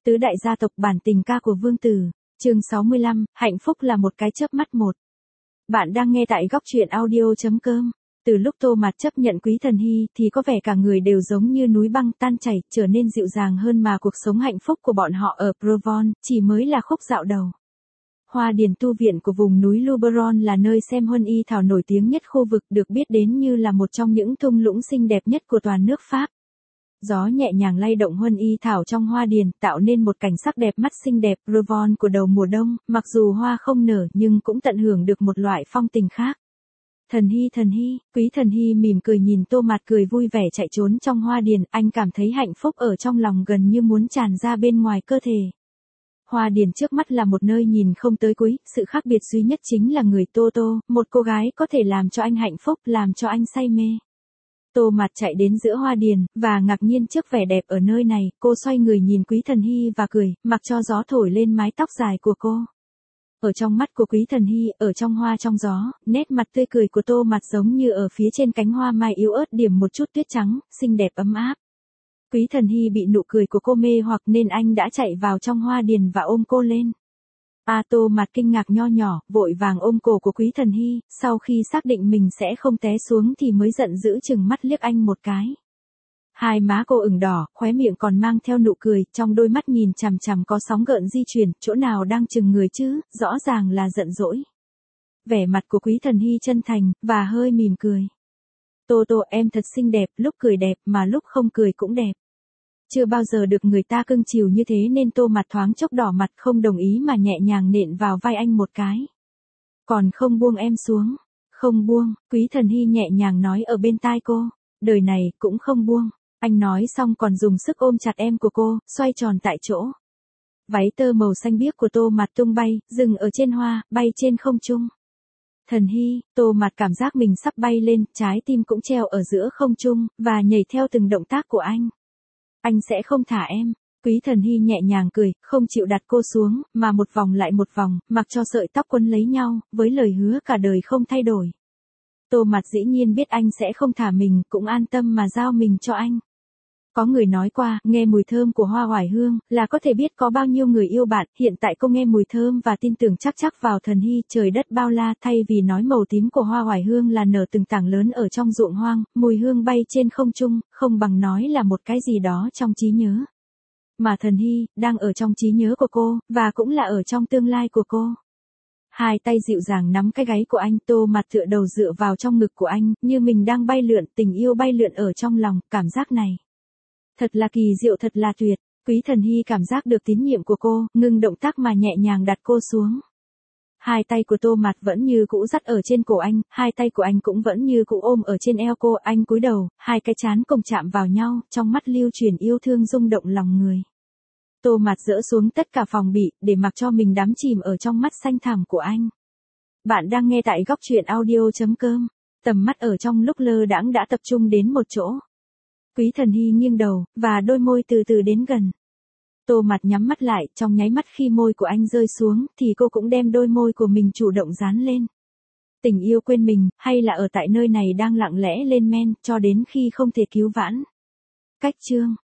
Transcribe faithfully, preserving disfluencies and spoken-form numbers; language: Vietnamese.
Tứ đại gia tộc bản tình ca của Vương Tử, chương sáu mươi lăm, hạnh phúc là một cái chớp mắt một. Bạn đang nghe tại góc truyện audio.com. Từ lúc Tô Mạt chấp nhận Quý Thần Hy thì có vẻ cả người đều giống như núi băng tan chảy, trở nên dịu dàng hơn mà cuộc sống hạnh phúc của bọn họ ở Provence chỉ mới là khúc dạo đầu. Hoa điền tu viện của vùng núi Luberon là nơi xem huân y thảo nổi tiếng nhất khu vực, được biết đến như là một trong những thung lũng xinh đẹp nhất của toàn nước Pháp. Gió nhẹ nhàng lay động huân y thảo trong hoa điền, tạo nên một cảnh sắc đẹp mắt xinh đẹp Provence của đầu mùa đông, mặc dù hoa không nở nhưng cũng tận hưởng được một loại phong tình khác. Thần Hy, Thần Hy, Quý Thần Hy mỉm cười nhìn Tô Mạt cười vui vẻ chạy trốn trong hoa điền, anh cảm thấy hạnh phúc ở trong lòng gần như muốn tràn ra bên ngoài cơ thể. Hoa điền trước mắt là một nơi nhìn không tới cuối, sự khác biệt duy nhất chính là người Tô Tô, một cô gái có thể làm cho anh hạnh phúc, làm cho anh say mê. Tô Mạt chạy đến giữa hoa điền, và ngạc nhiên trước vẻ đẹp ở nơi này, cô xoay người nhìn Quý Thần Hy và cười, mặc cho gió thổi lên mái tóc dài của cô. Ở trong mắt của Quý Thần Hy, ở trong hoa trong gió, nét mặt tươi cười của Tô Mạt giống như ở phía trên cánh hoa mai yếu ớt điểm một chút tuyết trắng, xinh đẹp ấm áp. Quý Thần Hy bị nụ cười của cô mê hoặc nên anh đã chạy vào trong hoa điền và ôm cô lên. A Tô Mạt kinh ngạc nho nhỏ, vội vàng ôm cổ của Quý Thần Hy, sau khi xác định mình sẽ không té xuống thì mới giận dữ chừng mắt liếc anh một cái. Hai má cô ửng đỏ, khóe miệng còn mang theo nụ cười, trong đôi mắt nhìn chằm chằm có sóng gợn di chuyển, chỗ nào đang chừng người chứ, rõ ràng là giận dỗi. Vẻ mặt của Quý Thần Hy chân thành, và hơi mỉm cười. Tô Tô, em thật xinh đẹp, lúc cười đẹp mà lúc không cười cũng đẹp. Chưa bao giờ được người ta cưng chiều như thế nên Tô Mạt thoáng chốc đỏ mặt không đồng ý mà nhẹ nhàng nện vào vai anh một cái. Còn không buông em xuống. Không buông, Quý Thần Hy nhẹ nhàng nói ở bên tai cô. Đời này cũng không buông. Anh nói xong còn dùng sức ôm chặt em của cô, xoay tròn tại chỗ. Váy tơ màu xanh biếc của Tô Mạt tung bay, dừng ở trên hoa, bay trên không trung. Thần Hy, Tô Mạt cảm giác mình sắp bay lên, trái tim cũng treo ở giữa không trung, và nhảy theo từng động tác của anh. Anh sẽ không thả em. Quý Thần Hy nhẹ nhàng cười, không chịu đặt cô xuống, mà một vòng lại một vòng, mặc cho sợi tóc quấn lấy nhau, với lời hứa cả đời không thay đổi. Tô Mạt dĩ nhiên biết anh sẽ không thả mình, cũng an tâm mà giao mình cho anh. Có người nói qua, nghe mùi thơm của hoa oải hương, là có thể biết có bao nhiêu người yêu bạn, hiện tại cô nghe mùi thơm và tin tưởng chắc chắc vào Thần Hy, trời đất bao la, thay vì nói màu tím của hoa oải hương là nở từng tảng lớn ở trong ruộng hoang, mùi hương bay trên không trung, không bằng nói là một cái gì đó trong trí nhớ. Mà Thần Hy, đang ở trong trí nhớ của cô, và cũng là ở trong tương lai của cô. Hai tay dịu dàng nắm cái gáy của anh, Tô Mạt tựa đầu dựa vào trong ngực của anh, như mình đang bay lượn, tình yêu bay lượn ở trong lòng, cảm giác này. Thật là kỳ diệu, thật là tuyệt. Quý Thần Hy cảm giác được tín nhiệm của cô, ngừng động tác mà nhẹ nhàng đặt cô xuống. Hai tay của Tô Mạt vẫn như cũ dắt ở trên cổ anh, hai tay của anh cũng vẫn như cũ ôm ở trên eo cô, anh cúi đầu, hai cái trán cùng chạm vào nhau, trong mắt lưu truyền yêu thương rung động lòng người. Tô Mạt dỡ xuống tất cả phòng bị, để mặc cho mình đắm chìm ở trong mắt xanh thẳm của anh. Bạn đang nghe tại góc truyện audio.com. Tầm mắt ở trong lúc lơ đãng đã tập trung đến một chỗ. Quý Thần Hy nghiêng đầu, và đôi môi từ từ đến gần. Tô Mạt nhắm mắt lại, trong nháy mắt khi môi của anh rơi xuống, thì cô cũng đem đôi môi của mình chủ động dán lên. Tình yêu quên mình, hay là ở tại nơi này đang lặng lẽ lên men, cho đến khi không thể cứu vãn. Cách chương.